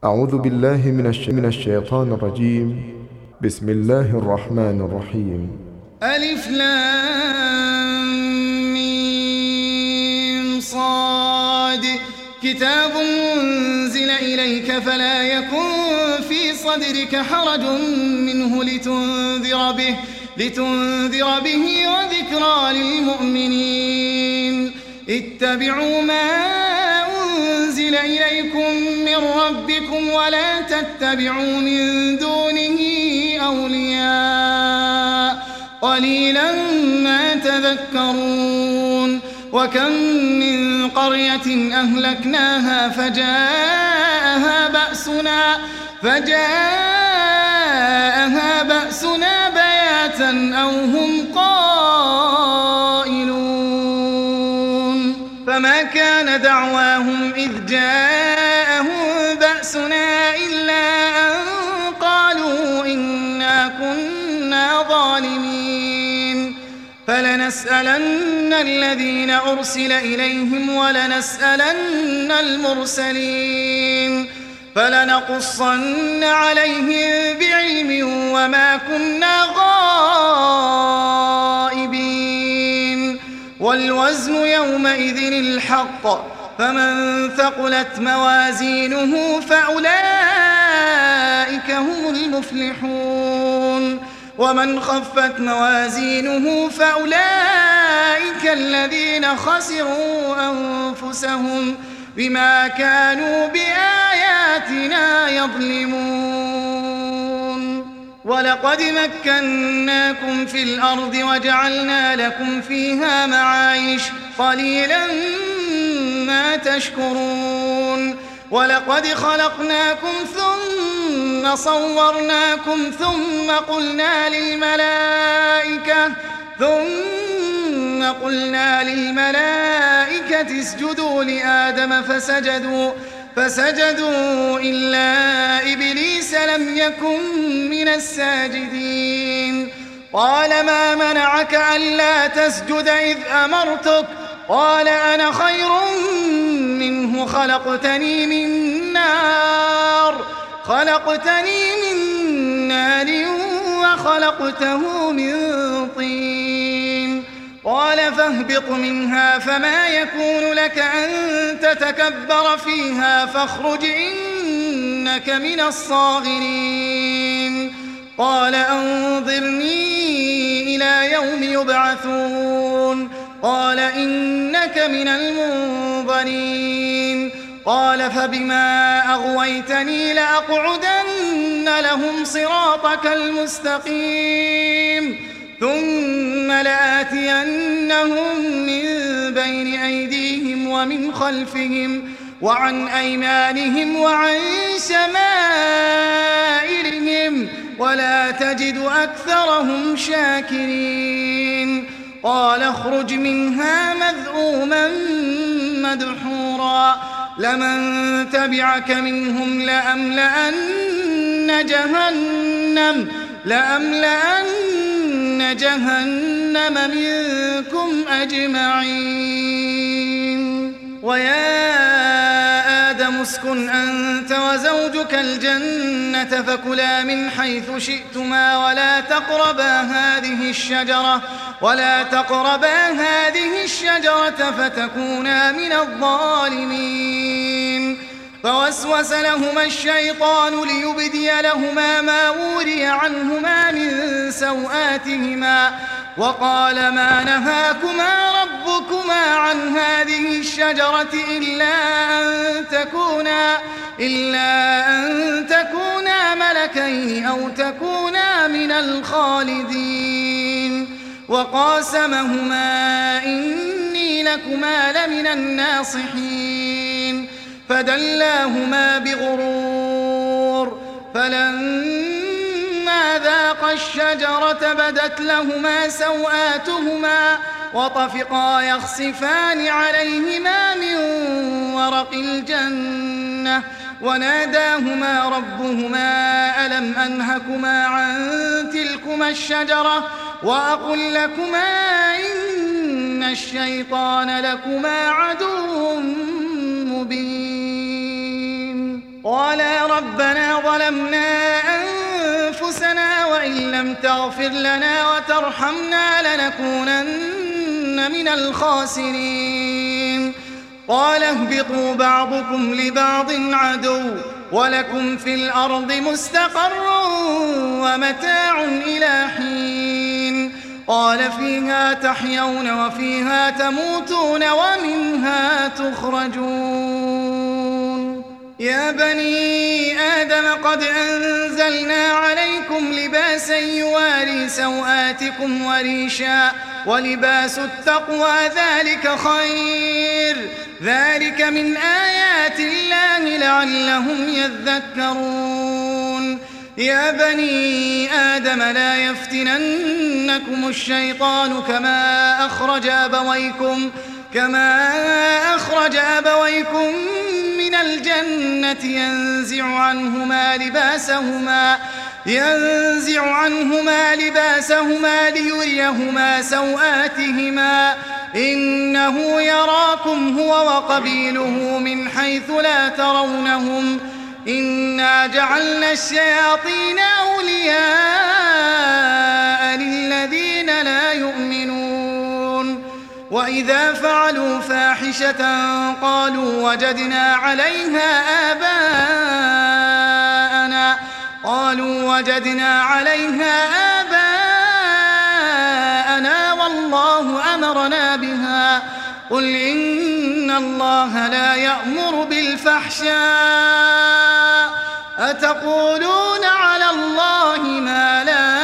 أعوذ بالله من الشيطان الرجيم. بسم الله الرحمن الرحيم. ألف لام ميم صاد. كتاب أنزل إليك فلا يكن في صدرك حرج منه لتنذر به وذكرى للمؤمنين. اتبعوا ما أنزل إليكم من ربكم ولا تتبعوا من دونه أولياء قليلا ما تذكرون. وكم من قرية أهلكناها فجاءها بأسنا بياتا أو هم قائلون. فما كان دعواهم إذ جاءهم بأسنا إلا أن قالوا إنا كنا ظالمين. فلنسألن الذين أرسل إليهم ولنسألن المرسلين. فلنقصن عليهم بعلم وما كنا غائبين. والوزن يومئذ الحق. فمن ثقلت موازينه فأولئك هم المفلحون. ومن خفت موازينه فأولئك الذين خسروا أنفسهم بما كانوا بآياتنا يظلمون. ولقد مكناكم في الأرض وجعلنا لكم فيها معايش قليلا ما تشكرون. ولقد خلقناكم ثم صورناكم ثم قلنا للملائكة اسجدوا لآدم فسجدوا إلا إبليس لم يكن من الساجدين. قال ما منعك ألا تسجد إذ أمرتك؟ قال أنا خير منه خلقتني من نار وخلقته من طين. قال فاهبط منها فما يكون لك أن تتكبر فيها فاخرج إنك من الصاغرين. قال أنظرني إلى يوم يبعثون. قال إنك من المنظرين. قال فبما أغويتني لأقعدن لهم صراطك المستقيم ثم لآتينهم من بين أيديهم ومن خلفهم وعن أيمانهم وعن شمائلهم ولا تجد أكثرهم شاكرين. قال اخرج منها مذءوما مدحورا لمن تبعك منهم لأملأن جهنم منكم أجمعين. ويا آدم اسكن أنت وزوجك الجنة فكلا من حيث شئتما ولا تقربا هذه الشجرة فتكونا من الظالمين. فوسوس لهما الشيطان ليبدي لهما ما وري عنهما من سوآتهما وقال ما نهاكما ربكما عن هذه الشجرة إلا أن تكونا ملكين أو تكونا من الخالدين. وقاسمهما إني لكما لمن الناصحين. فدلاهما بغرور فلما ذاقا الشجرة بدت لهما سوآتهما وطفقا يخصفان عليهما من ورق الجنة وناداهما ربهما ألم أنهكما عن تلكما الشجرة وأقل لكما إن الشيطان لكما عدو مبين. قالا ربنا ظلمنا أنفسنا وإن لم تغفر لنا وترحمنا لنكونن من الخاسرين قال اهبطوا بعضكم لبعض عدو ولكم في الأرض مستقر ومتاع إلى حين قال فيها تحيون وفيها تموتون ومنها تخرجون يا بني آدم قد أنزلنا عليكم لباسا يواري سوآتكم وريشا ولباس التقوى ذلك خير ذلك من آيات الله لعلهم يذكرون يا بني آدم لا يفتننكم الشيطان كما أخرج أبويكم من الجنة ينزع عنهما لباسهما ليريهما سوآتهما إنه يراكم هو وقبيله من حيث لا ترونهم إنا جعلنا الشياطين أولياء للذين لا يؤمنون وإذا فعلوا فاحشة قالوا وجدنا عليها آباءنا والله أمرنا بها قل إن الله لا يأمر بالفحشاء أتقولون على الله ما لا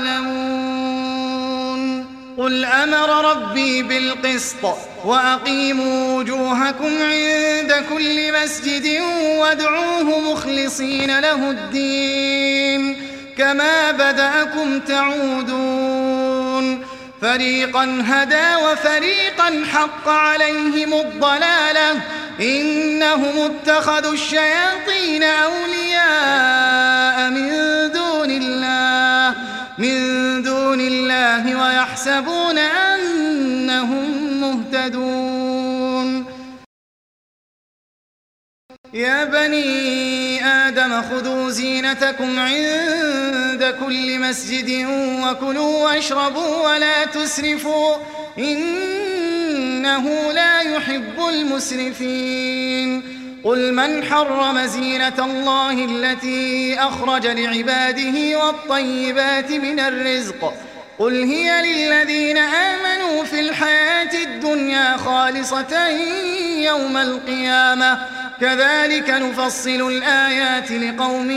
تعلمون قل أمر ربي بالقسط وأقيموا وجوهكم عند كل مسجد وادعوه مخلصين له الدين كما بدأكم تعودون فريقا هدى وفريقا حق عليهم الضلالة إنهم اتخذوا الشياطين أولياء من دون الله ويحسبون أنهم مهتدون يا بني آدم خذوا زينتكم عند كل مسجد وكلوا واشربوا ولا تسرفوا إنه لا يحب المسرفين قل من حرم زينة الله التي أخرج لعباده والطيبات من الرزق قل هي للذين آمنوا في الحياة الدنيا خالصة يوم القيامة كذلك نفصل الآيات لقوم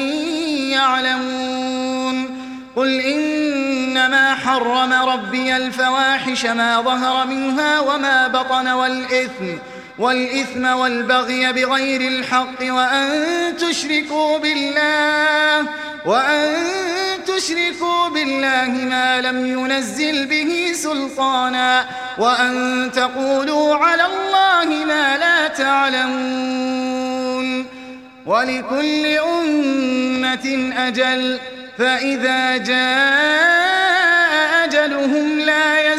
يعلمون قل إنما حرم ربي الفواحش ما ظهر منها وما بطن والإثم والبغي بغير الحق وأن تشركوا بالله ما لم ينزل به سلطانا وأن تقولوا على الله ما لا تعلمون ولكل أمة أجل فإذا جاء أجلهم لا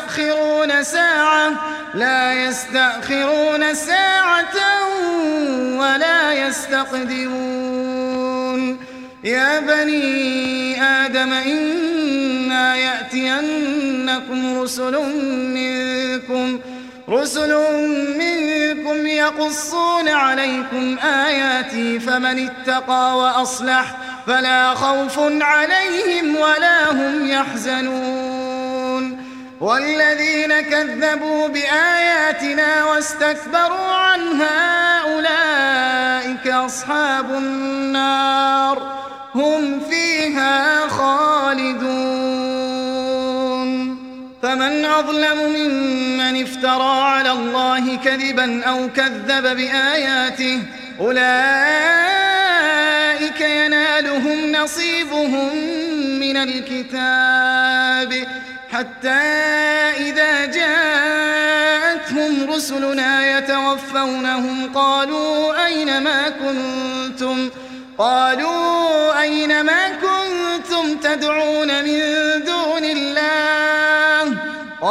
يستأخرون ساعة ولا يستقدمون يا بني آدم إما يأتينكم رسل منكم يقصون عليكم آياتي فمن اتقى وأصلح فلا خوف عليهم ولا هم يحزنون والذين كذبوا بآياتنا واستكبروا عنها أولئك أصحاب النار هم فيها خالدون فمن أظلم ممن افترى على الله كذبا أو كذب بآياته أولئك ينالهم نصيبهم من الكتاب حتى إذا جاءتهم رسلنا يتوفونهم قالوا أين ما كنتم تدعون من دون الله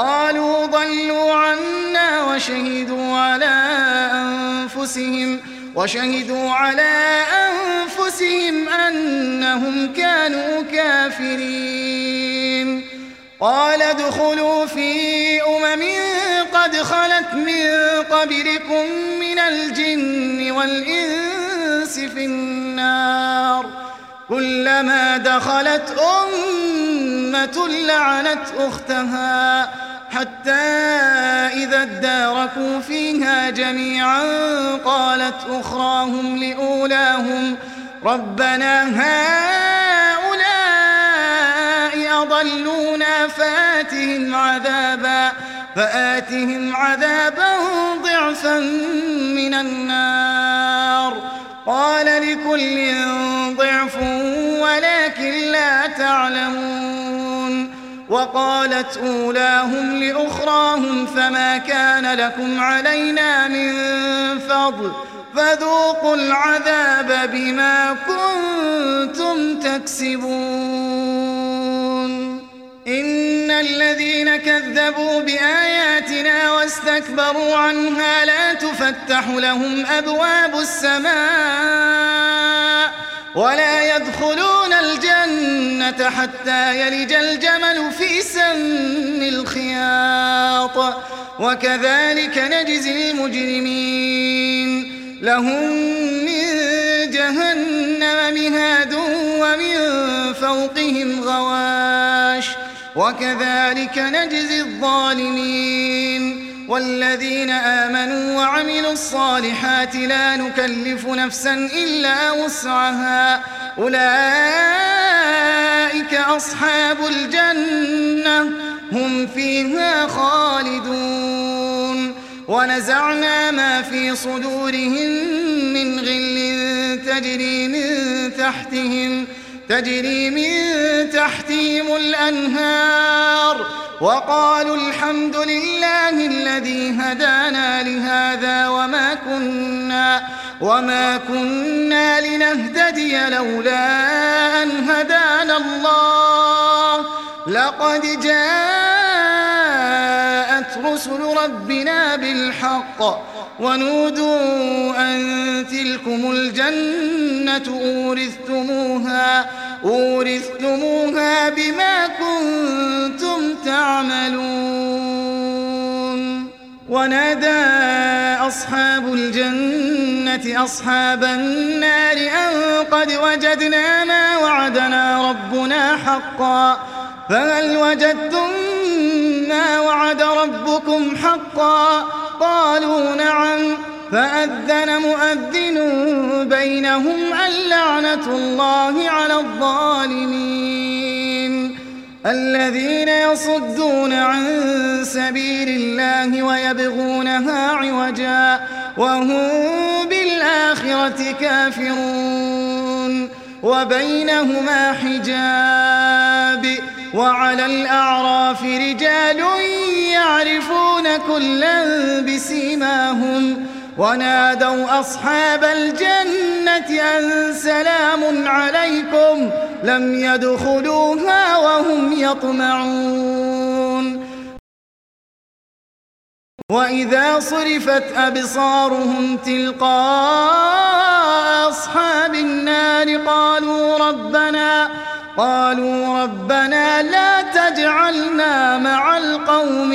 قالوا ضلوا عنا وشهدوا على أنفسهم وشهدوا على أنفسهم أنهم كانوا كافرين. قال ادخلوا في قد خلت من قبلكم من الجن والإنس في النار كلما دخلت أمة لعنت أختها حتى إذا اداركوا فيها جميعا قالت أخراهم لأولاهم ربنا هؤلاء أضلونا فآتهم عذابا ضعفا من النار. قال لكل ضعف ولكن لا تعلمون. وقالت أولاهم لأخراهم فما كان لكم علينا من فضل فذوقوا العذاب بما كنتم تكسبون. إن الذين كذبوا بآياتنا واستكبروا عنها لا تفتح لهم أبواب السماء ولا يدخلون الجنة حتى يلج الجمل في سم الخياط وكذلك نجزي المجرمين. لهم من جهنم مهاد ومن فوقهم غواش وكذلك نجزي الظالمين. والذين آمنوا وعملوا الصالحات لا نكلف نفسا إلا وسعها أولئك أصحاب الجنة هم فيها خالدون. ونزعنا ما في صدورهم من غل تجري من تحتهم الأنهار وقالوا الحمد لله الذي هدانا لهذا وما كنا لنهتدي لولا أن هدانا الله لقد جاءت رسل ربنا بالحق ونودوا أن تلكم الجنة أورثتموها بما كنتم تعملون. ونادى أصحاب الجنة أصحاب النار أن قد وجدنا ما وعدنا ربنا حقا فهل وجدتم ما وعد ربكم حقا قالوا نعم فأذن مؤذن بينهم اللعنة الله على الظالمين الذين يصدون عن سبيل الله ويبغونها عوجا وهم بالآخرة كافرون وبينهما حجاب وعلى الأعراف رجال يعرفون كلا بسيماهم ونادوا أصحاب الجنة أن سلام عليكم لم يدخلوها وهم يطمعون. وإذا صرفت أبصارهم تلقاء أصحاب النار قالوا ربنا لا تجعلنا مع القوم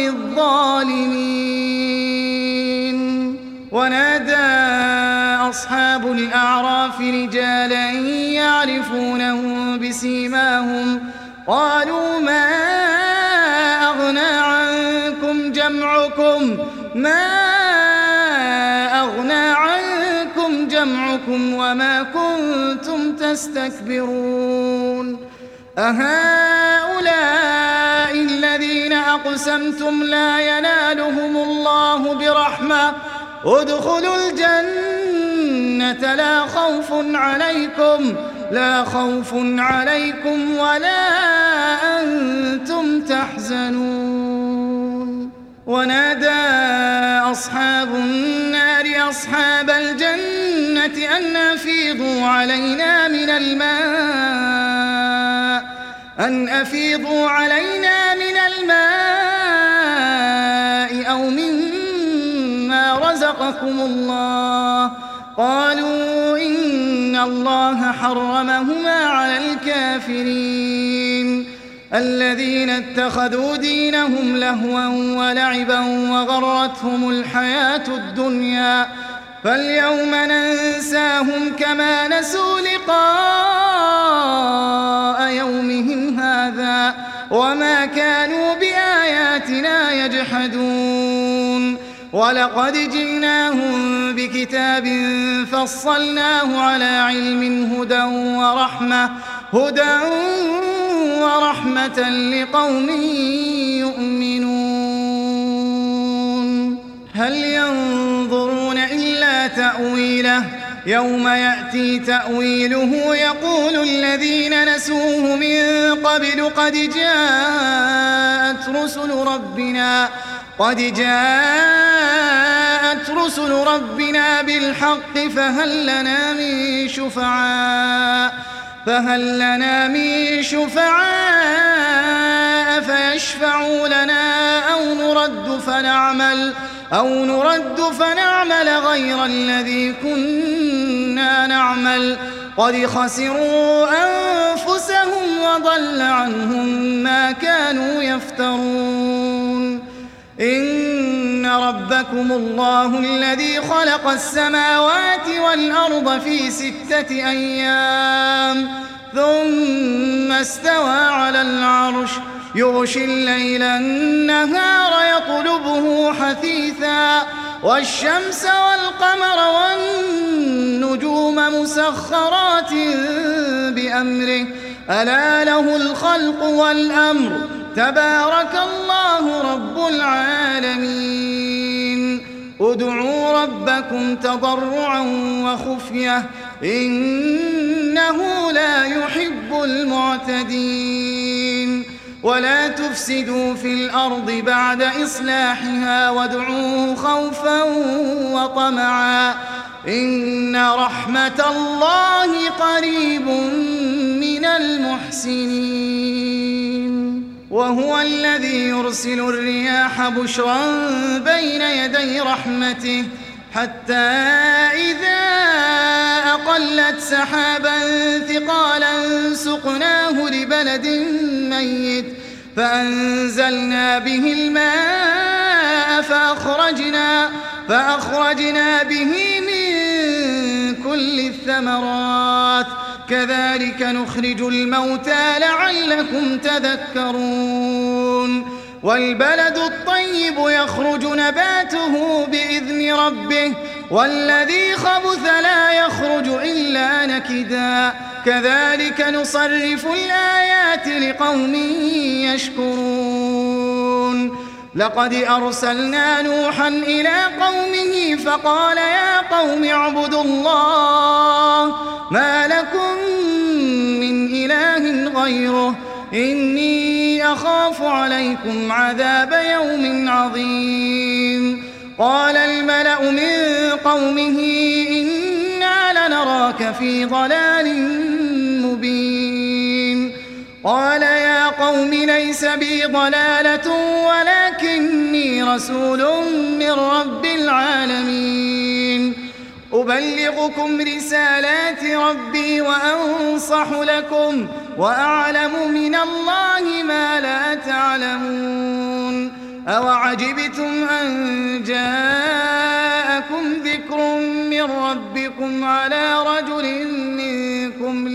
الظالمين. ونادى أصحاب الأعراف رجالا يعرفونهم بسيماهم قالوا ما أغنى عنكم جمعكم وما كنتم تستكبرون أهؤلاء الذين أقسمتم لا ينالهم الله برحمة ادخلوا الجنة لا خوف عليكم ولا أنتم تحزنون. ونادى أصحاب النار أصحاب الجنة أن أفيضوا علينا من الماء أو مما رزقكم الله قالوا إن الله حرمهما على الكافرين الذين اتخذوا دينهم لهوا ولعبا وغرتهم الحياة الدنيا فاليوم ننساهم كما نسوا لقاء يومهم هذا وما كانوا بآياتنا يجحدون ولقد جئناهم بكتاب فصلناه على علم هدى ورحمة لقوم يؤمنون هل ينظرون إلا تأويله يوم يأتي تأويله يقول الذين نسوه من قبل قد جاءت رسل ربنا بالحق فهل لنا من شفعاء فيشفعوا لنا أو نرد فنعمل غير الذي كنا نعمل قد خسروا أنفسهم وضل عنهم ما كانوا يفترون إن ربكم الله الذي خلق السماوات والأرض في 6 أيام ثم استوى على العرش يغشي الليل النهار يطلبه حثيثا والشمس والقمر والنجوم مسخرات بأمره ألا له الخلق والأمر تبارك الله رب العالمين ادعوا ربكم تضرعا وخفية إنه لا يحب المعتدين ولا تفسدوا في الأرض بعد إصلاحها وادعوه خوفا وطمعا إن رحمة الله قريب من المحسنين وهو الذي يرسل الرياح بشرا بين يدي رحمته حتى إذا أقلت سحابا ثقالا سقناه لبلد ميت فأنزلنا به الماء فأخرجنا به من كل الثمرات كذلك نخرج الموتى لعلكم تذكرون والبلد الطيب يخرج نباته بإذن ربه والذي خبث لا يخرج إلا نكدا كذلك نصرف الآيات لقوم يشكرون لقد أرسلنا نوحا إلى قومه فقال يا قوم اعبدوا الله ما لكم من إله غيره إني أخاف عليكم عذاب يوم عظيم قال الملأ من قومه إنا لنراك في ضلال مبين قال يا قوم ليس بي ضلالة ولكني رسول من رب العالمين أبلغكم رسالات ربي وأنصح لكم وأعلم من الله ما لا تعلمون أوعجبتم أن جاءكم ذكر من ربكم على رجل منكم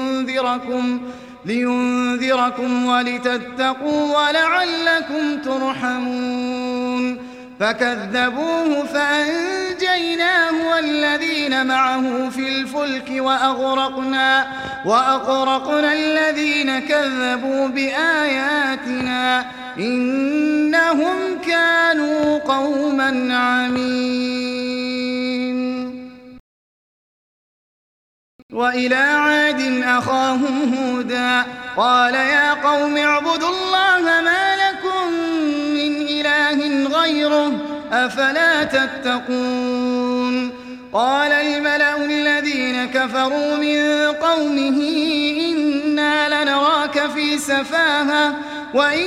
لينذركم ولتتقوا ولعلكم ترحمون فكذبوه فأنجيناه والذين معه في الفلك وأغرقنا الذين كذبوا بآياتنا إنهم كانوا قوما عمين وإلى عاد أخاهم هودا قال يا قوم اعبدوا الله ما لكم من إله غيره أفلا تتقون قال الملأ الذين كفروا من قومه إنا لنراك في سفاهة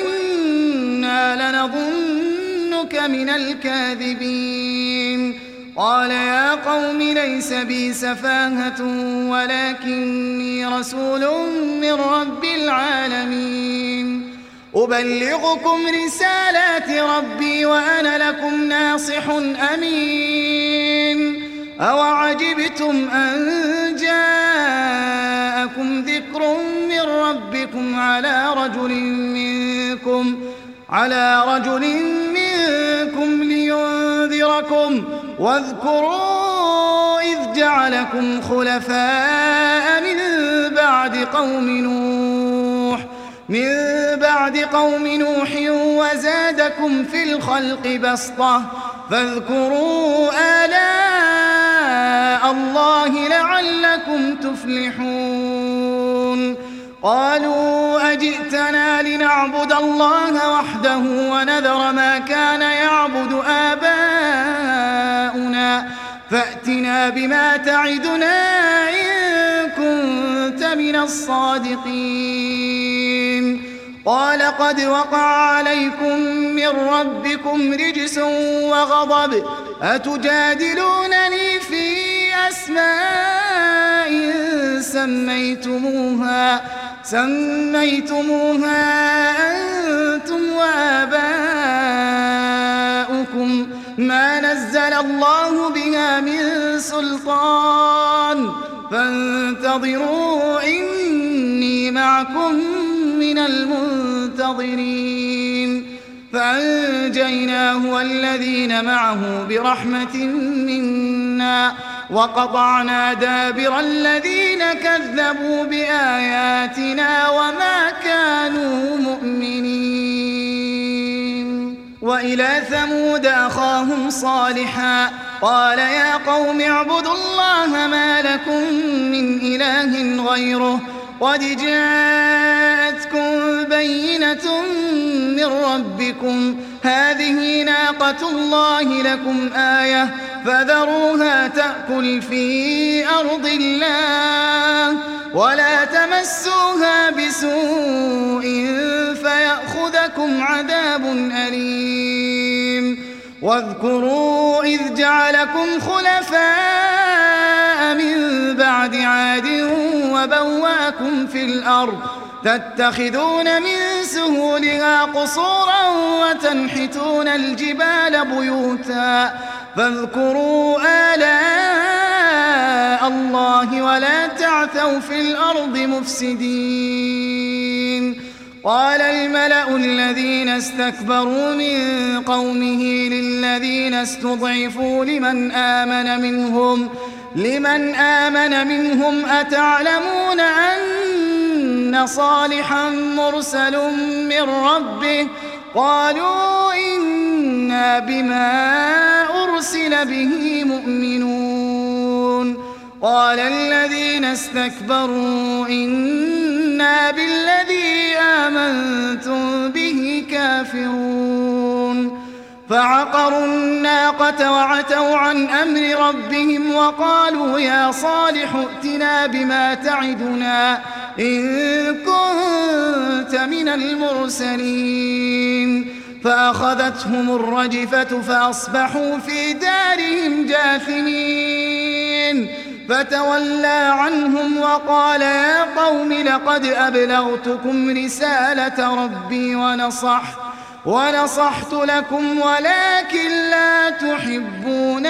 وإنا لنظنك من الكاذبين قال يا قوم ليس بي سفاهة ولكني رسول من رب العالمين أبلغكم رسالات ربي وأنا لكم ناصح أمين أوعجبتم أن جاءكم ذكر من ربكم على رجل منكم لينذركم واذكروا إذ جعلكم خلفاء من بعد قوم نوح وزادكم في الخلق بسطة فاذكروا آلاء الله لعلكم تفلحون قالوا أجئتنا لنعبد الله وحده ونذر ما كان يعبد آباؤنا فأتنا بما تعدنا إن كنت من الصادقين قال قد وقع عليكم من ربكم رجس وغضب أتجادلونني في أسماء سميتموها أنتم وآباؤكم ما نزل الله بها من سلطان فانتظروا إني معكم من المنتظرين فأنجيناه والذين معه برحمة منا وقطعنا دابر الذين كذبوا بآياتنا وما كانوا مؤمنين وإلى ثمود أخاهم صالحا قال يا قوم اعبدوا الله ما لكم من إله غيره قد جاءتكم بينة من ربكم هذه ناقة الله لكم آية فذروها تأكل في أرض الله ولا تمسوها بسوء فيأخذكم عذاب أليم واذكروا إذ جعلكم خلفاء من بعد عاد وبواكم في الأرض تتخذون من سهولها قصورا وتنحتون الجبال بيوتا فاذكروا آلاء الله ولا تعثوا في الأرض مفسدين قال الملأ الذين استكبروا من قومه للذين استضعفوا لمن آمن منهم أتعلمون أن صالحا مرسل من ربه قالوا إنا بما أرسل به مؤمنون قال الذين استكبروا إنا بالذي آمنتم به كافرون فعقروا الناقة وعتوا عن أمر ربهم وقالوا يا صالح ائتنا بما تعدنا إن كنت من المرسلين فأخذتهم الرجفة فأصبحوا في دارهم جاثمين فتولى عنهم وقال يا قوم لقد أبلغتكم رسالة ربي ونصحت لكم ولكن لا تحبون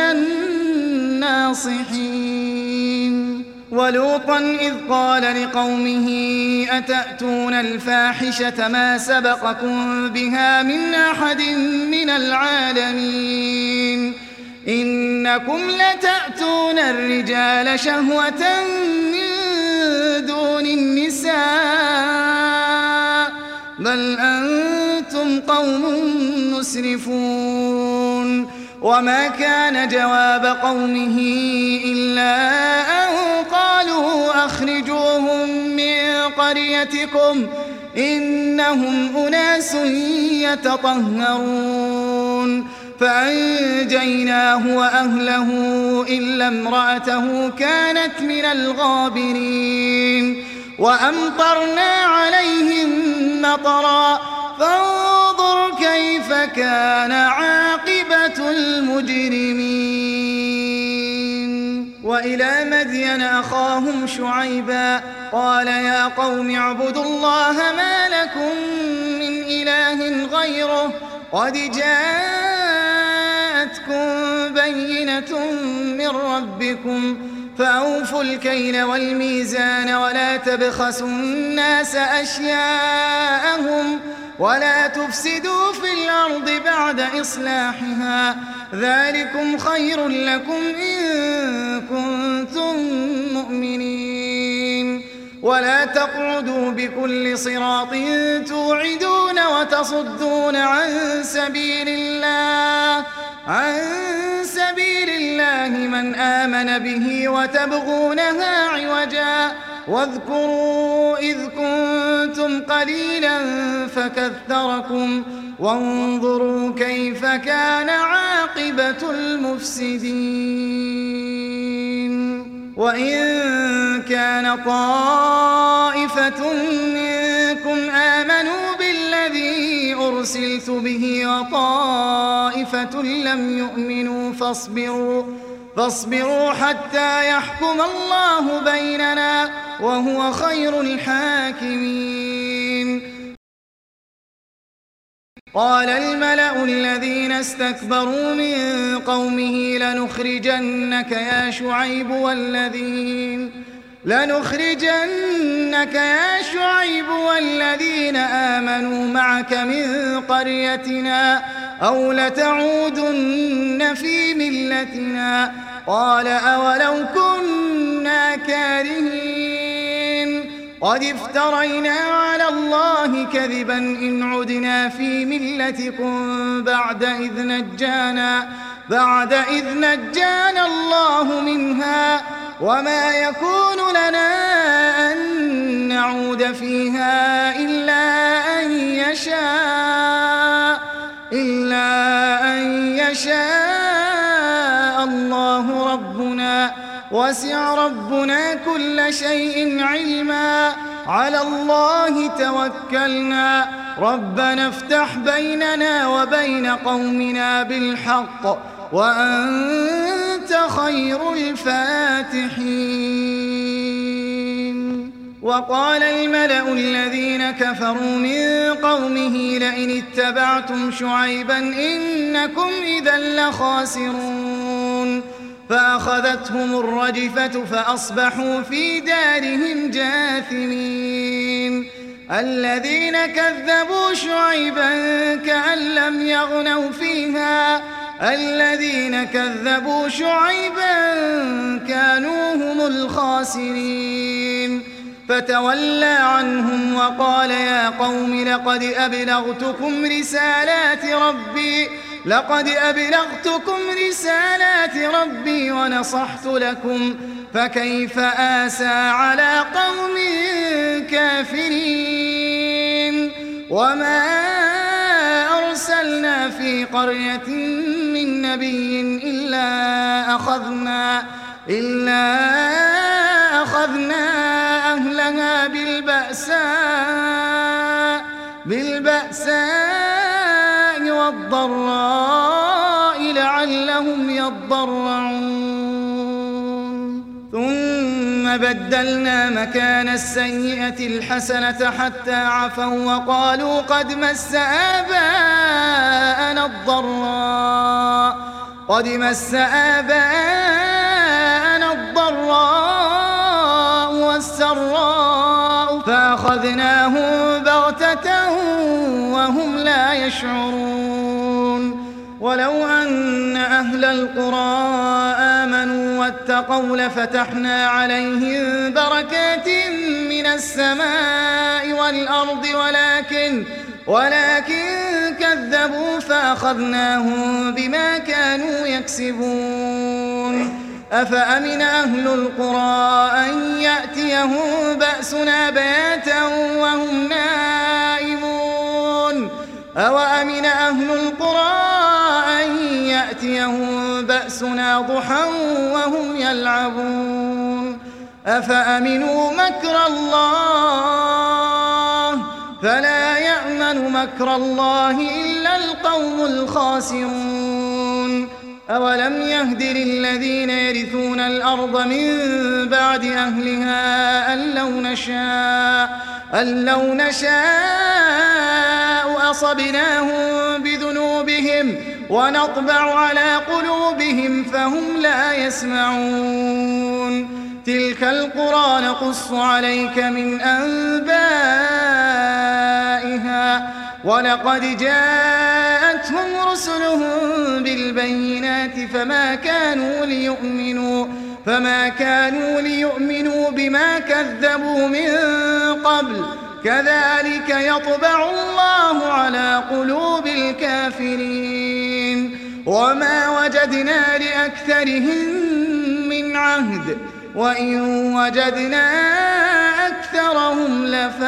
الناصحين ولوطا إذ قال لقومه أتأتون الفاحشة ما سبقكم بها من أحد من العالمين إنكم لتأتون الرجال شهوة من دون النساء بل أنتم قوم مسرفون وما كان جواب قومه إلا أن قالوا أخرجوهم من قريتكم إنهم أناس يتطهرون فأنجيناه وأهله إلا امرأته كانت من الغابرين وأمطرنا عليهم مطرا فانظر كيف كان عاقبة المجرمين وإلى مدين أخاهم شعيبا قال يا قوم اعبدوا الله ما لكم من إله غيره قد جاءتكم بينة من ربكم فأوفوا الكيل والميزان ولا تبخسوا الناس أشياءهم ولا تفسدوا في الأرض بعد إصلاحها ذلكم خير لكم إن كنتم مؤمنين ولا تقعدوا بكل صراط توعدون وتصدون عن سبيل الله من آمن به وتبغونها عوجا واذكروا إذ كنتم قليلا فكثركم وانظروا كيف كان عاقبة المفسدين وإن كان طائفة منكم آمنوا بالذي أرسلت به وطائفة لم يؤمنوا فاصبروا حتى يحكم الله بيننا وهو خير الحاكمين قال الملأ الذين استكبروا من قومه لنخرجنك يا شعيب والذين آمنوا معك من قريتنا أو لتعودن في ملتنا قال أولو كنا كارهين قد افترينا على الله كذبا إن عدنا في ملتكم بعد إذ نجانا الله منها وما يكون لنا أن نعود فيها إلا أن يشاء الله ربنا وسع ربنا كل شيء علما على الله توكلنا ربنا افتح بيننا وبين قومنا بالحق وأنت خير الفاتحين وقال الملأ الذين كفروا من قومه لئن اتبعتم شعيبا إنكم إذا لخاسرون فأخذتهم الرجفة فأصبحوا في دارهم جاثمين الذين كذبوا شعيبا كأن لم يغنوا فيها الذين كذبوا شعيبا كانوا هم الخاسرين فتولى عنهم وقال يا قوم لقد أبلغتكم رسالات ربي ونصحت لكم فكيف آسى على قوم كافرين وما أرسلنا في قرية من نبي إلا أخذنا أهلها بالبأساء والضراء لعلهم يضرعون ثم بدلنا مكان السيئة الحسنة حتى عفوا وقالوا قد مس آباءنا الضراء والسراء فأخذناهم بغتة وهم لا يشعرون ولو أن أهل القرى آمنوا واتقوا لفتحنا عليهم بركات من السماء والأرض ولكن كذبوا فأخذناهم بما كانوا يكسبون أفأمن أهل القرى أن يأتيهم بأسنا بياتا وهم نائمون أوأمن أهل القرى أن يأتيهم بأسنا ضحى وهم يلعبون أفأمنوا مكر الله فلا يأمن مكر الله إلا القوم الخاسرون أولم يهد للذين يرثون الأرض من بعد أهلها أن لو نشاء أصبناهم بذنوبهم ونطبع على قلوبهم فهم لا يسمعون تلك القرى نقص عليك من أنبائها ولقد جاءتهم رسلهم بالبينات فما كانوا ليؤمنوا بما كذبوا من قبل كذلك يطبع الله على قلوب الكافرين وما وجدنا لأكثرهم من عهد وإن وجدنا أكثرهم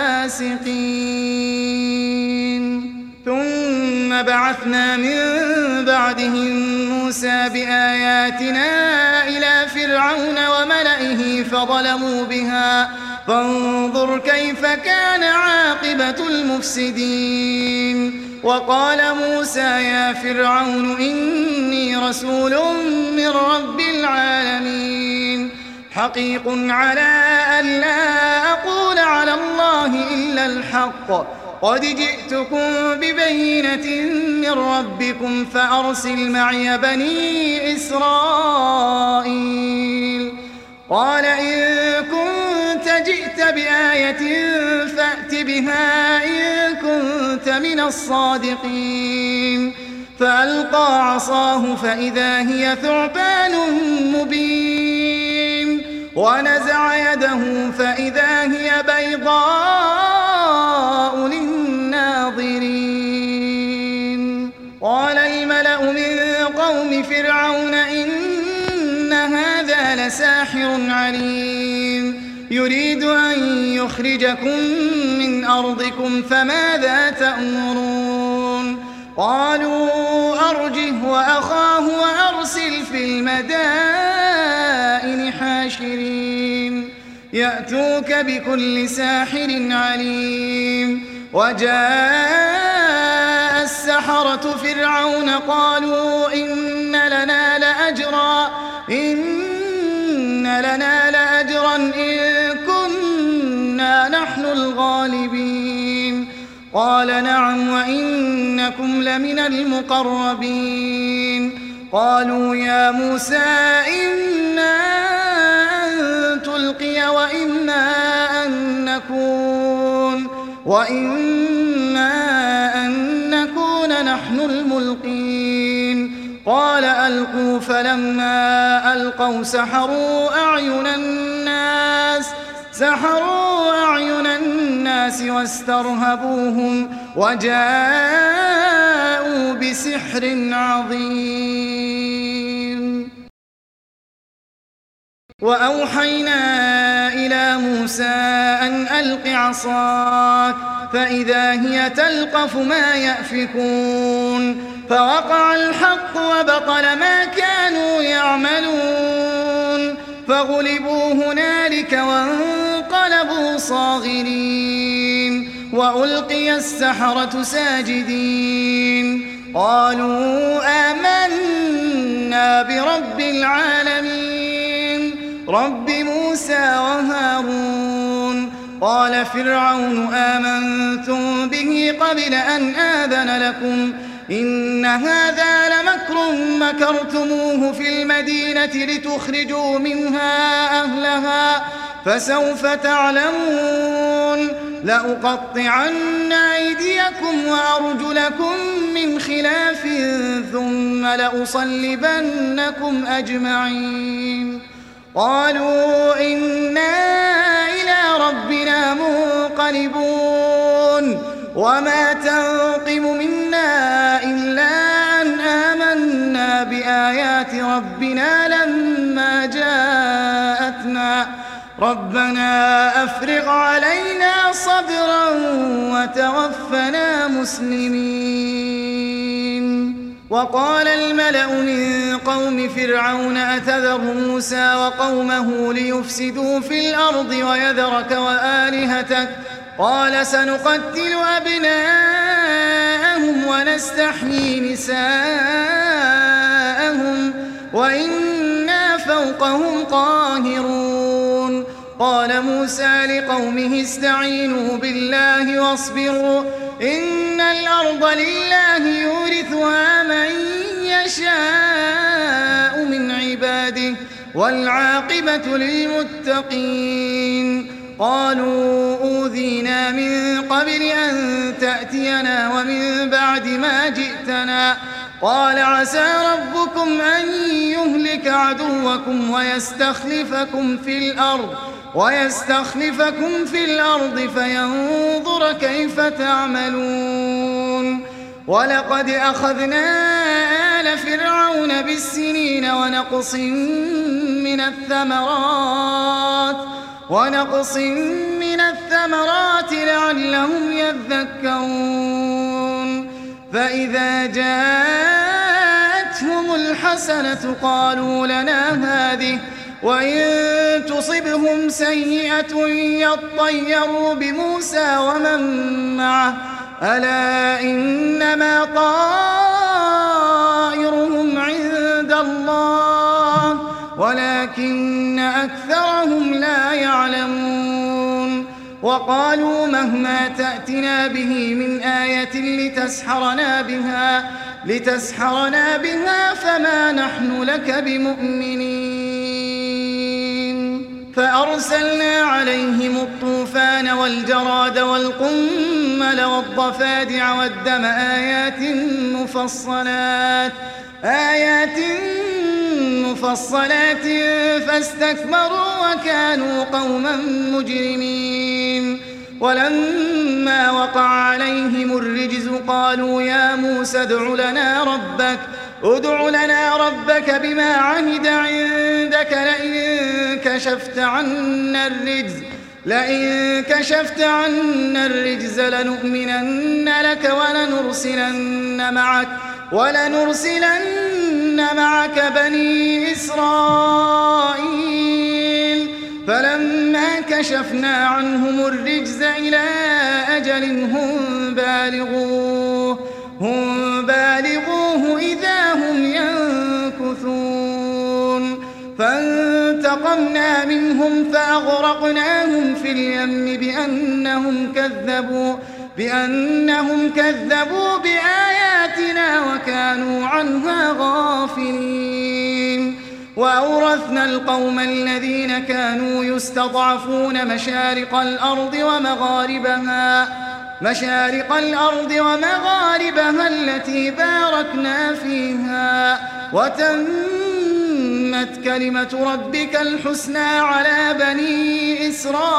لفاسقين ثم بعثنا من بعدهم موسى بآياتنا إلى فرعون وملئه فظلموا بها فانظر كيف كان عاقبة المفسدين وقال موسى يا فرعون إني رسول من رب العالمين حقيق على أن لا أقول على الله إلا الحق قد جئتكم ببينة من ربكم فأرسل معي بني إسرائيل قال إن كنت جئت بآية فأت بها إن كنت من الصادقين فألقى عصاه فإذا هي ثعبان مبين ونزع يده فإذا هي بيضاء للناظرين قال الملأ من قوم فرعون إن هذا لساحر عليم يريد أن يخرجكم من أرضكم فماذا تأمرون قالوا أرجه وأخاه وأرسل في المدائن حاشرين يأتوك بكل ساحر عليم وجاء السحرة فرعون قالوا إن لنا لأجرا إن كنا نحن الغالبين قال نعم وإنكم لمن المقربين قالوا يا موسى إما أن تلقي وإما أن نكون نحن الملقين قال ألقوا فلما ألقوا سحروا أعين الناس واسترهبوهم وجاءوا بسحر عظيم وأوحينا إلى موسى أن ألق عصاك فإذا هي تلقف ما يأفكون فوقع الحق وبطل ما كانوا يعملون فغلبوا هنالك وانقلبوا صاغرين وألقي السحرة ساجدين قالوا آمنا برب العالمين رب موسى وهارون قال فرعون آمنتم به قبل أن آذن لكم إن هذا لمكر مكرتموه في المدينة لتخرجوا منها أهلها فسوف تعلمون لأقطعن أيديكم وأرجلكم من خلاف ثم لأصلبنكم أجمعين قالوا إنا إلى ربنا منقلبون وما تنقم منا إلا أن آمنا بآيات ربنا لما جاءتنا ربنا أفرغ علينا صبرا وتوفنا مسلمين وقال الملأ من قوم فرعون أتذر موسى وقومه ليفسدوا في الأرض ويذرك وآلهتك قال سنقتل أبناءهم ونستحيي نساءهم وإنا فوقهم قاهرون. قال موسى لقومه استعينوا بالله واصبروا إن الأرض لله يورثها من يشاء من عباده والعاقبة للمتقين. قالوا أوذينا من قبل أن تأتينا ومن بعد ما جئتنا قال عسى ربكم أن يهلك عدوكم ويستخلفكم في الأرض فينظر كيف تعملون. ولقد أخذنا آل فرعون بالسنين ونقص من الثمرات لعلهم يذكرون. فإذا جاءتهم الحسنة قالوا لنا هذه وإن تصبهم سيئة يطيروا بموسى ومن معه ألا إنما طائرهم عند الله ولكن أكثرهم لا يعلمون. وقالوا مهما تأتنا به من آية لتسحرنا بها فما نحن لك بمؤمنين. فأرسلنا عليهم الطوفان والجراد والقمل والضفادع والدم آيات مفصلات فاستكبروا وكانوا قوما مجرمين. ولما وقع عليهم الرجز قالوا يا موسى ادع لنا ربك بما عهد عندك لئن كشفت عنا الرجز لنؤمنن لك ولنرسلن معك بني إسرائيل. فلما كشفنا عنهم الرجز إلى أجل هم بالغوه إذا هم ينكثون. فانتقمنا منهم فأغرقناهم في اليم بأنهم كذبوا بآياتنا وكانوا عنها غافلين. وأورثنا القوم الذين كانوا يستضعفون مشارق الأرض ومغاربها التي باركنا فيها وتمت كلمة ربك الحسنى على بني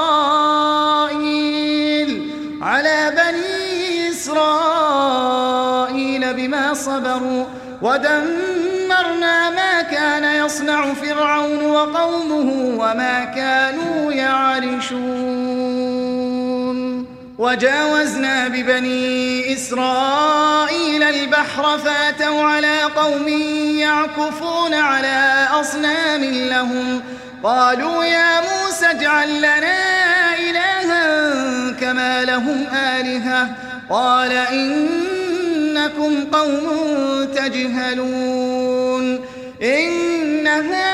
إسرائيل بما صبروا ودمرنا ما كان يصنع فرعون وقومه وما كانوا يعرشون. وجاوزنا ببني إسرائيل البحر فأتوا على قوم يعكفون على أصنام لهم قالوا يا موسى اجعل لنا إلها كما لهم آلهة قال إنكم قوم تجهلون. إن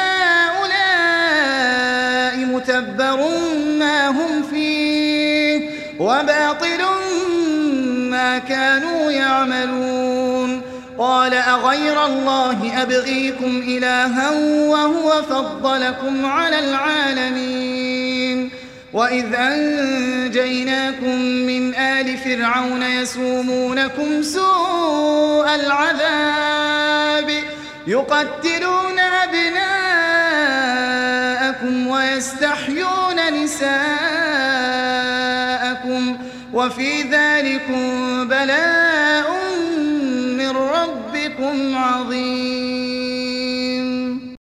هؤلاء متبر ما هم فيه وباطل ما كانوا يعملون. قال أغير الله أبغيكم إلها وهو فضلكم على العالمين. وإذ أنجيناكم من آل فرعون يسومونكم سوء العذاب يقتلون أبناءكم ويستحيون نساءكم وفي ذلكم بلاء من ربكم عظيم.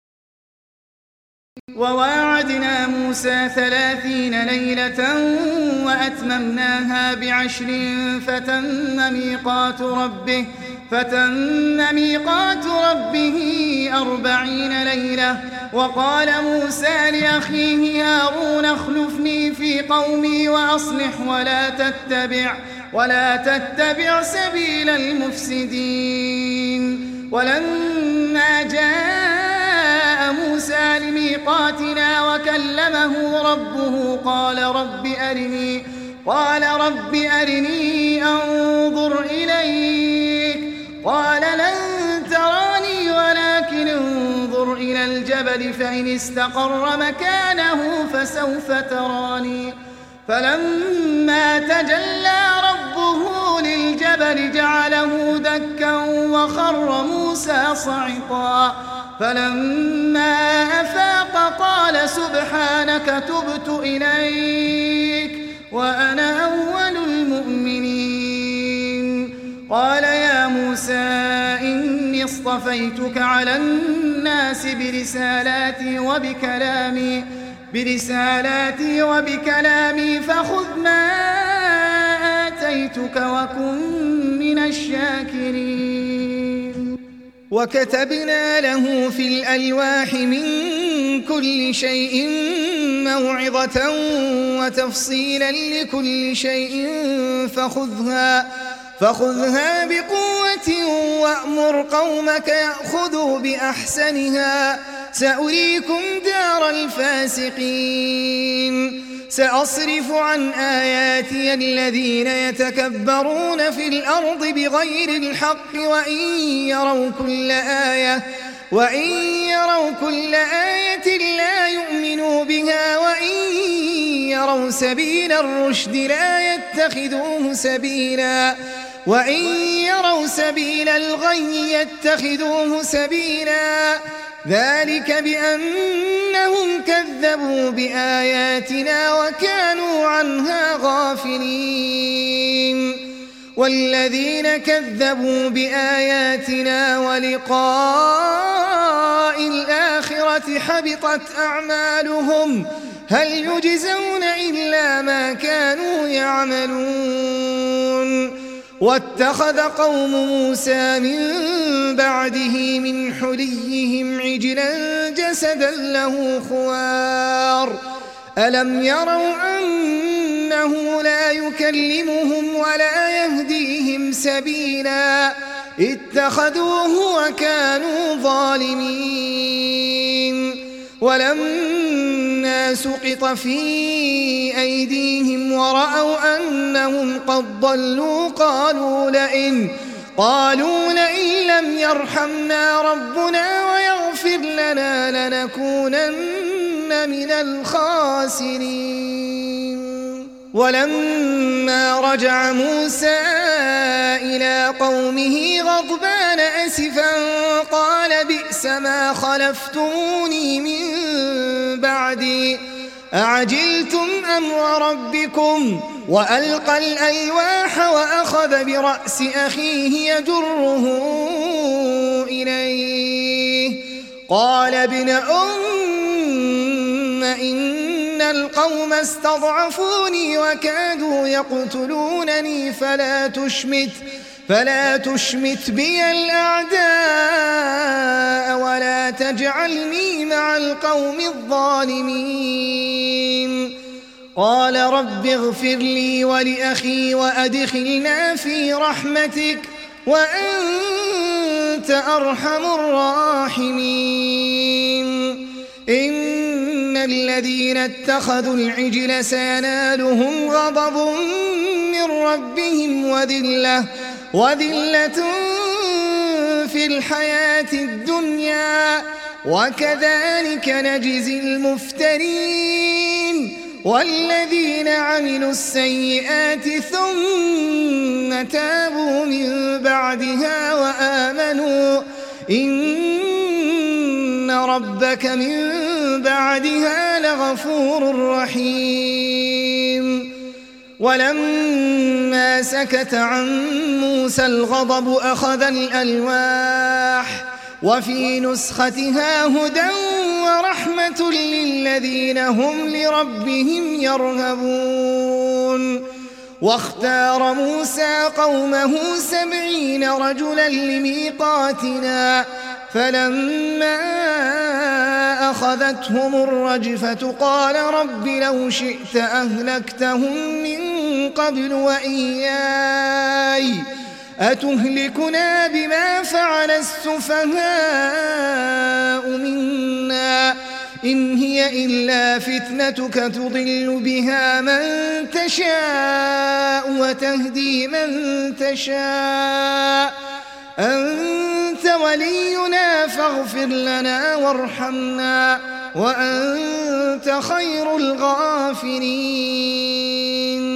وواعدنا موسى 30 ليلة وأتممناها ب10 فتم ميقات ربه 40 ليلة وقال موسى لأخيه هارون اخلفني في قومي وأصلح ولا تتبع سبيل المفسدين. ولما جاء موسى لميقاتنا وكلمه ربه قال رب أرني أنظر إليك. قال لن تراني ولكن انظر إلى الجبل فإن استقر مكانه فسوف تراني. فلما تجلى ربه للجبل جعله دكا وخر موسى صعقا. فلما أفاق قال سبحانك تبت إليك وأنا أول المؤمنين. قال يا موسى إني اصطفيتك على الناس برسالاتي وبكلامي فخذ ما آتيتك وكن من الشاكرين. وكتبنا له في الألواح من كل شيء موعظة وتفصيلا لكل شيء فخذها بقوة وأمر قومك يأخذوا بأحسنها سأريكم دار الفاسقين. سأصرف عن آياتي الذين يتكبرون في الأرض بغير الحق وإن يروا كل آية لا يؤمنوا بها وإن يروا سبيل الرشد لا يتخذوه سبيلا وإن يروا سبيل الغي يتخذوه سبيلا. ذلك بأنهم كذبوا بآياتنا وكانوا عنها غافلين. والذين كذبوا بآياتنا ولقاء الآخرة حبطت أعمالهم هل يجزون إلا ما كانوا يعملون. واتخذ قوم موسى من بعده من حليهم عجلا جسدا له خوار ألم يروا أنه لا يكلمهم ولا يهديهم سبيلا اتخذوه وكانوا ظالمين. ولما سقط في أيديهم ورأوا أنهم قد ضلوا قالوا لئن لم يرحمنا ربنا ويغفر لنا لنكونن من الخاسرين. ولما رجع موسى إلى قومه غضبان أسفا قال بئس ما خلفتموني من بعدي أعجلتم أمر ربكم. وألقى الألواح وأخذ برأس أخيه يجره إليه قال ابن إن القوم استضعفوني وكادوا يقتلونني فلا تشمت بي الأعداء ولا تجعلني مع القوم الظالمين. قال رب اغفر لي ولأخي وأدخلنا في رحمتك وأنت أرحم الراحمين. إن الذين اتخذوا العجل سينالهم غضب من ربهم وذلة في الحياة الدنيا وكذلك نجزي المفترين. والذين عملوا السيئات ثم تابوا من بعدها وآمنوا إن ربك من بعدها لغفور رحيم. ولما سكت عن موسى الغضب أخذ الألواح وفي نسختها هدى ورحمة للذين هم لربهم يرهبون. واختار موسى قومه 70 رجلا لميقاتنا فلما أخذتهم الرجفة قال رب لو شئت أهلكتهم من قبل وإياي أتهلكنا بما فعل السفهاء منا إن هي إلا فتنتك تضل بها من تشاء وتهدي من تشاء أنت ولينا فاغفر لنا وارحمنا وأنت خير الغافرين.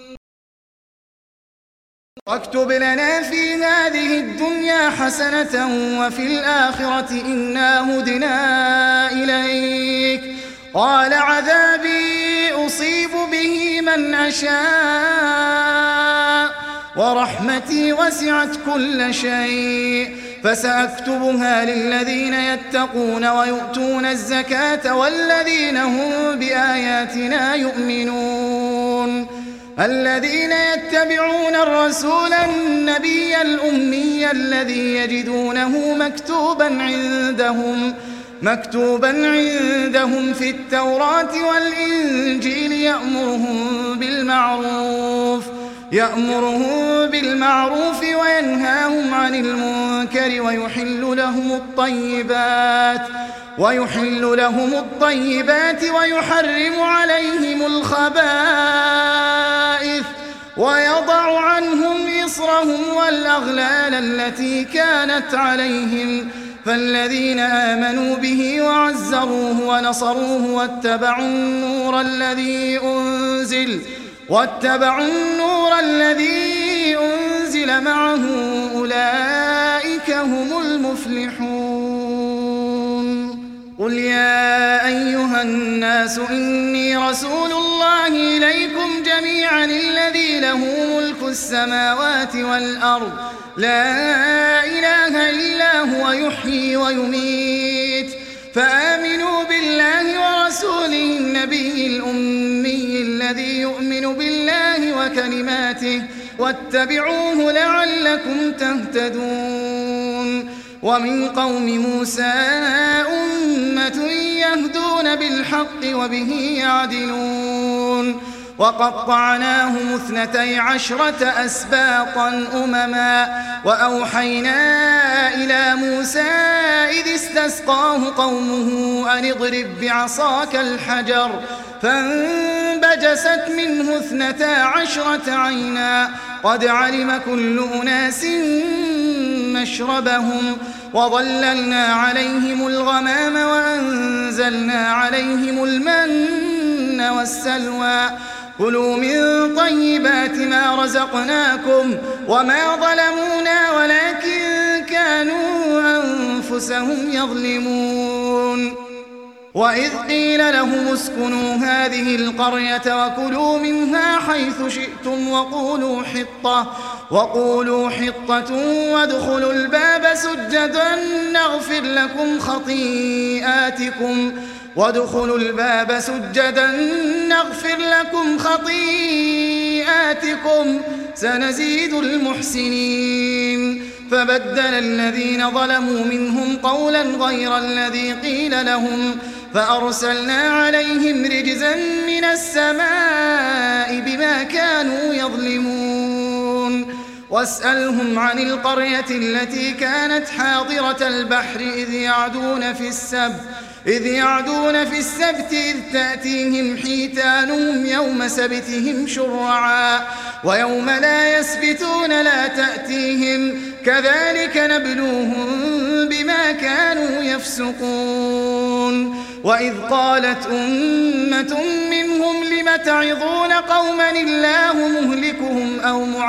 واكتب لنا في هذه الدنيا حسنة وفي الآخرة إنا هدنا إليك قال عذابي أصيب به من أشاء ورحمتي وسعت كل شيء فسأكتبها للذين يتقون ويؤتون الزكاة والذين هم بآياتنا يؤمنون الذين يتبعون الرسول النبي الأمي الذي يجدونه مكتوبا عندهم في التوراة والإنجيل يأمرهم بالمعروف وينهاهم عن المنكر ويحل لهم الطيبات ويحرم عليهم الخبائث ويضع عنهم إصرهم والأغلال التي كانت عليهم فالذين آمنوا به وعزروه ونصروه واتبعوا النور الذي أنزل معه أولئك هم المفلحون. قل يا أيها الناس إني رسول الله إليكم جميعا الذي له ملك السماوات والأرض لا إله إلا هو يحيي ويميت فآمنوا بالله ورسوله النبي الأمي الذي يؤمن بالله وكلماته واتبعوه لعلكم تهتدون. ومن قوم موسى أمة يهدون بالحق وبه يعدلون وقطعناهم 12 أسباطا أمما وأوحينا إلى موسى إذ استسقاه قومه أن اضرب بعصاك الحجر فانبجست منه 12 عينا قد علم كل أناس مشربهم وظللنا عليهم الغمام وأنزلنا عليهم المن والسلوى كلوا من طيبات ما رزقناكم وما ظلمونا ولكن كانوا أنفسهم يظلمون. وإذ قيل لهم اسكنوا هذه القرية وكلوا منها حيث شئتم وقولوا حطة وادخلوا الباب سجدا نغفر لكم خطيئاتكم سنزيد المحسنين. فبدل الذين ظلموا منهم قولا غير الذي قيل لهم فأرسلنا عليهم رجزا من السماء بما كانوا يظلمون. واسألهم عن القرية التي كانت حاضرة البحر إذ يعدون في السبت إذ تأتيهم حيتانهم يوم سبتهم شرعا ويوم لا يسبتون لا تأتيهم كذلك نبلوهم بما كانوا يفسقون. وإذ قالت أمة منهم لم تعظون قوما الله مهلكهم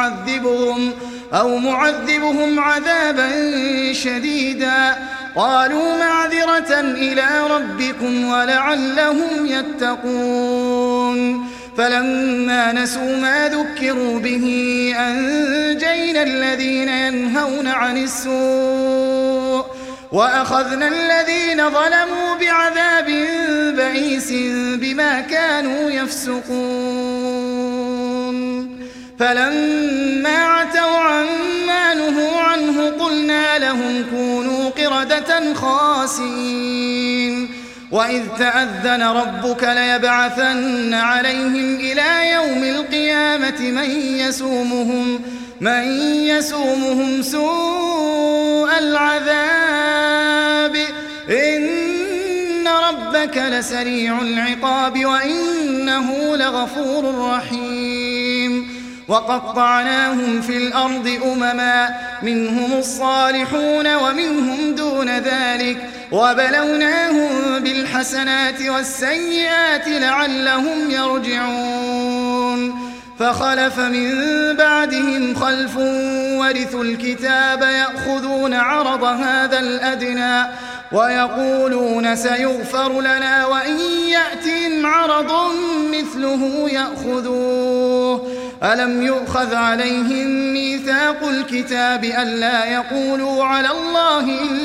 أو معذبهم عذابا شديدا قالوا معذرة إلى ربكم ولعلهم يتقون. فلما نسوا ما ذكروا به أنجينا الذين ينهون عن السوء وأخذنا الذين ظلموا بعذاب بئيس بما كانوا يفسقون. فلما عتوا عما نهوا عنه قلنا لهم كونوا قردة خاسئين. وإذ تأذن ربك ليبعثن عليهم إلى يوم القيامة من يسومهم سوء العذاب إن ربك لسريع العقاب وإنه لغفور رحيم وقطعناهم في الأرض أمما منهم الصالحون ومنهم دون ذلك وبلوناهم بالحسنات والسيئات لعلهم يرجعون فخلف من بعدهم خلف ورثوا الكتاب يأخذون عرض هذا الأدنى ويقولون سيغفر لنا وإن يأتهم عرض مثله يأخذوه ألم يؤخذ عليهم ميثاق الكتاب ألا يقولوا على الله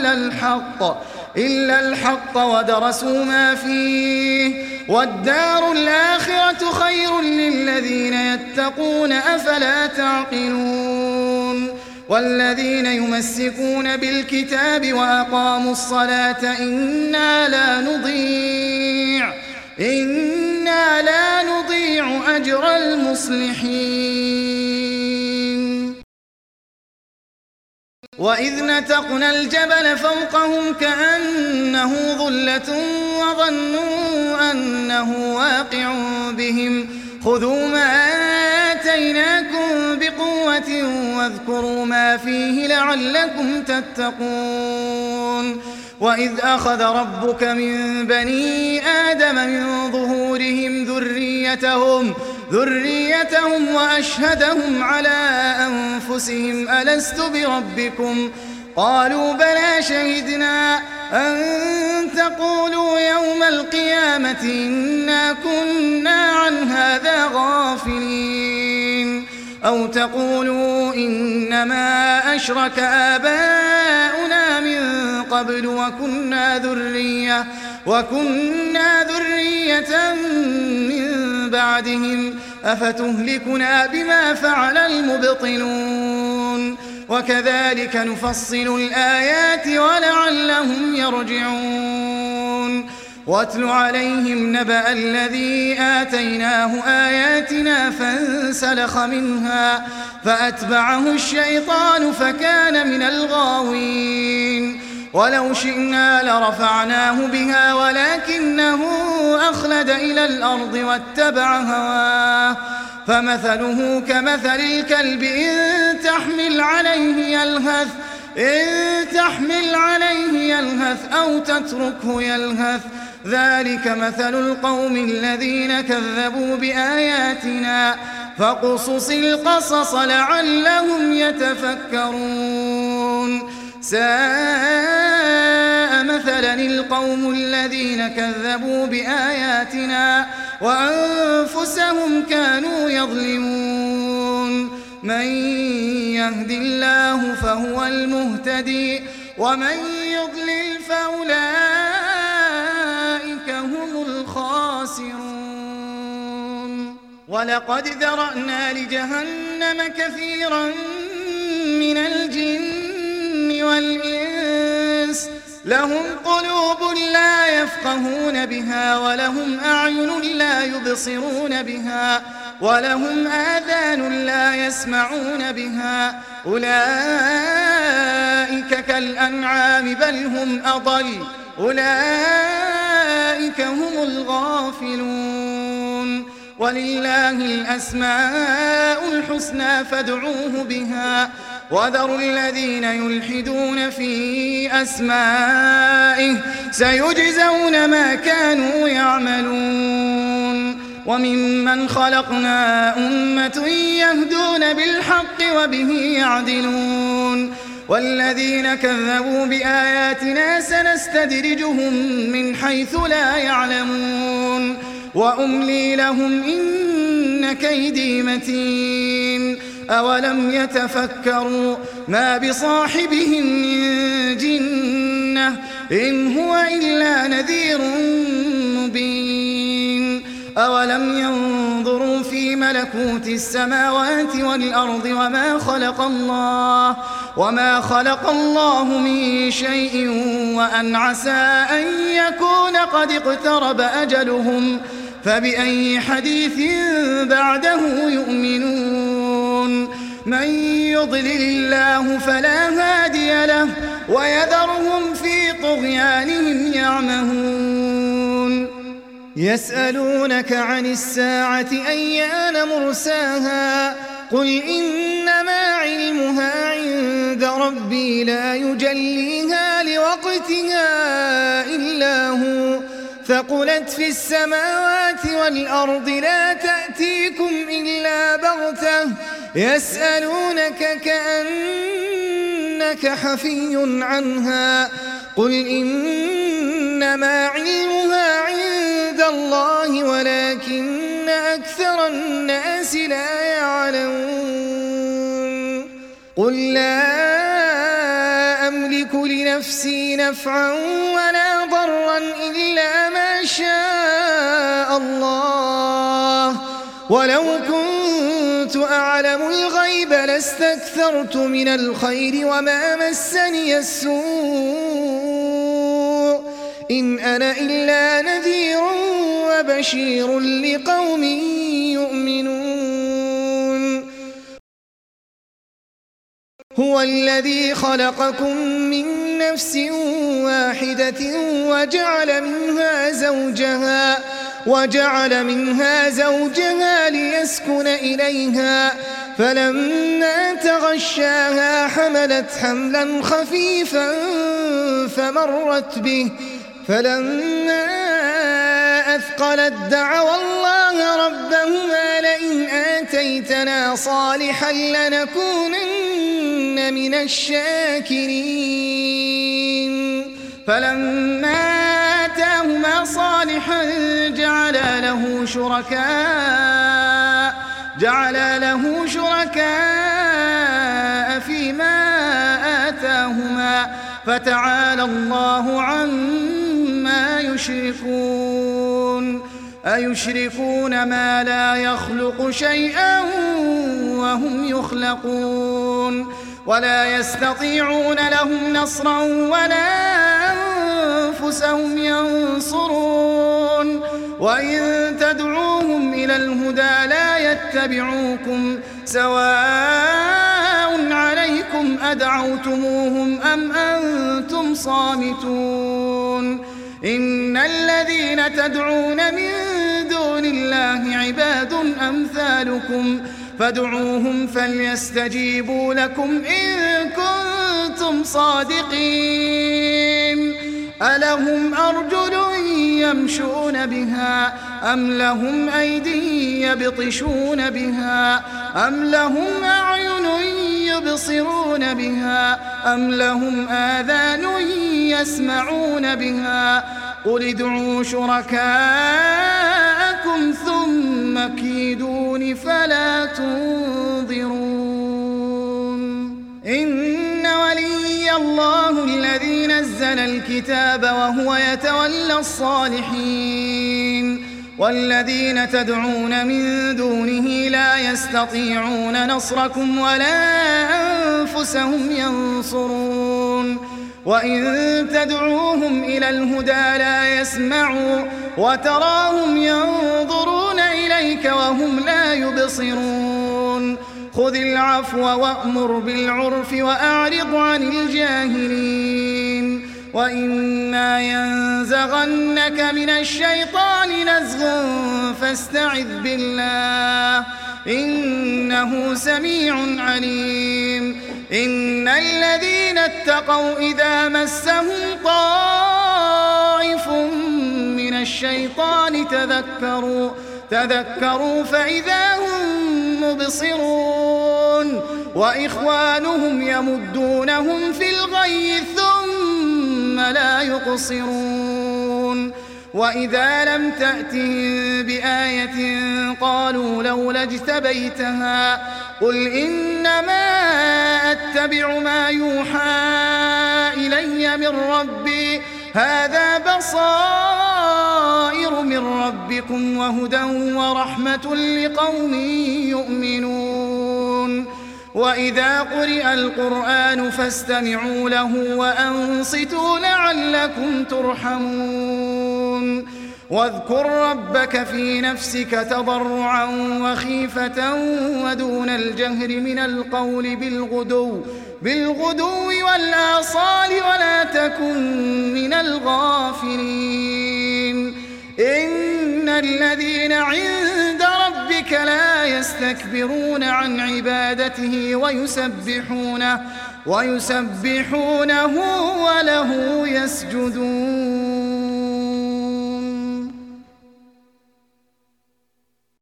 إلا الحق ودرسوا ما فيه والدار الآخرة خير للذين يتقون أفلا تعقلون والذين يمسكون بالكتاب وأقاموا الصلاة إنا لا نضيع أجر المصلحين وإذ نتقنا الجبل فوقهم كأنه ظلة وظنوا أنه واقع بهم خذوا ما آتيناكم بقوة واذكروا ما فيه لعلكم تتقون وإذ أخذ ربك من بني آدم من ظهورهم ذريتهم وأشهدهم على أنفسهم ألست بربكم قالوا بلى شهدنا أن تقولوا يوم القيامة إنا كنا عن هذا غافلين أو تقولوا إنما أشرك آباؤنا من قبل وكنا ذرية من بعدهم أفتهلكنا بما فعل المبطلون وكذلك نفصل الآيات ولعلهم يرجعون واتل عليهم نبأ الذي آتيناه آياتنا فانسلخ منها فأتبعه الشيطان فكان من الغاوين ولو شئنا لرفعناه بها ولكنه أخلد إلى الأرض واتبع هواه فمثله كمثل الكلب إن تحمل عليه يلهث أو تتركه يلهث ذلك مثل القوم الذين كذبوا بآياتنا فاقصص القصص لعلهم يتفكرون ساء مثلا القوم الذين كذبوا بآياتنا وأنفسهم كانوا يظلمون من يهد الله فهو المهتدي ومن يضلل فأولئك هم الخاسرون ولقد ذرأنا لجهنم كثيرا من الجن والإنس لهم قلوب لا يفقهون بها ولهم أعين لا يبصرون بها ولهم آذان لا يسمعون بها أولئك كالأنعام بل هم أضل أولئك هم الغافلون ولله الأسماء الحسنى فادعوه بها وذروا الذين يلحدون في أسمائه سيجزون ما كانوا يعملون وممن خلقنا أمة يهدون بالحق وبه يعدلون والذين كذبوا بآياتنا سنستدرجهم من حيث لا يعلمون وأملي لهم إن كيدي متين أولم يتفكروا ما بصاحبهم من جنة إن هو إلا نذير مبين أولم ينظروا في ملكوت السماوات والأرض وما خلق الله من شيء وأن عسى أن يكون قد اقترب أجلهم فبأي حديث بعده يؤمنون من يضلل الله فلا هادي له ويذرهم في طغيانهم يعمهون يسألونك عن الساعة أيان مرساها قل إنما علمها عند ربي لا يجليها لوقتها إلا هو ثقلت في السماوات والأرض لا تأتيكم إلا بغتة يسألونك كأنك حفي عنها قل إنما علمها عند الله ولكن أكثر الناس لا يعلمون قل لا أملك لنفسي نفعا ولا ضرا إلا ما شاء الله ولو كنت أعلم الغيب لاستكثرت من الخير وما مسني السوء إن أنا إلا نذير وبشير لقوم يؤمنون هو الذي خلقكم من نفس واحدة وجعل منها زوجها ليسكن إليها فلما تغشاها حملت حملا خفيفا فمرت به فلما أثقلت دعوا الله ربهما لئن آتيتنا صالحا لنكونن من الشاكرين فلما آتاهما صالحا جعل له شركاء فيما آتاهما فتعالى الله عما يشركون أيشركون ما لا يخلق شيئا وهم يخلقون ولا يستطيعون لهم نصرا ولا أنفسهم ينصرون وإن تدعوهم إلى الهدى لا يتبعوكم سواء عليكم أدعوتموهم أم أنتم صامتون إن الذين تدعون من دون الله عباد أمثالكم فادعوهم فليستجيبوا لكم إن كنتم صادقين ألهم أرجل يمشون بها أم لهم أيدي يبطشون بها أم لهم أعين يبصرون بها أم لهم آذان يسمعون بها قل ادعوا شركاءكم ثم كيدون فلا تنظرون إن ولي الله الذي نزل الكتاب وهو يتولى الصالحين والذين تدعون من دونه لا يستطيعون نصركم ولا أنفسهم ينصرون وإن تدعوهم إلى الهدى لا يسمعوا وتراهم ينظرون إليك وهم لا يبصرون خذ العفو وأمر بالعرف وأعرض عن الجاهلين وإما ينزغنك من الشيطان نزغ فاستعذ بالله إنه سميع عليم إن الذين اتقوا إذا مسهم طائف من الشيطان تذكروا فإذا هم مبصرون وإخوانهم يمدونهم في الغي ثم لا يقصرون وإذا لم تأتهم بآية قالوا لولا اجتبيتها قل إنما أتبع ما يوحى إلي من ربي هذا بصائر من ربكم وهدى ورحمة لقوم يؤمنون وإذا قرئ القرآن فاستمعوا له وأنصتوا لعلكم ترحمون واذكر ربك في نفسك تضرعا وخيفة ودون الجهر من القول بالغدو والآصال ولا تكن من الغافلين إن الذين عند ربك لا يستكبرون عن عبادته ويسبحونه وله يسجدون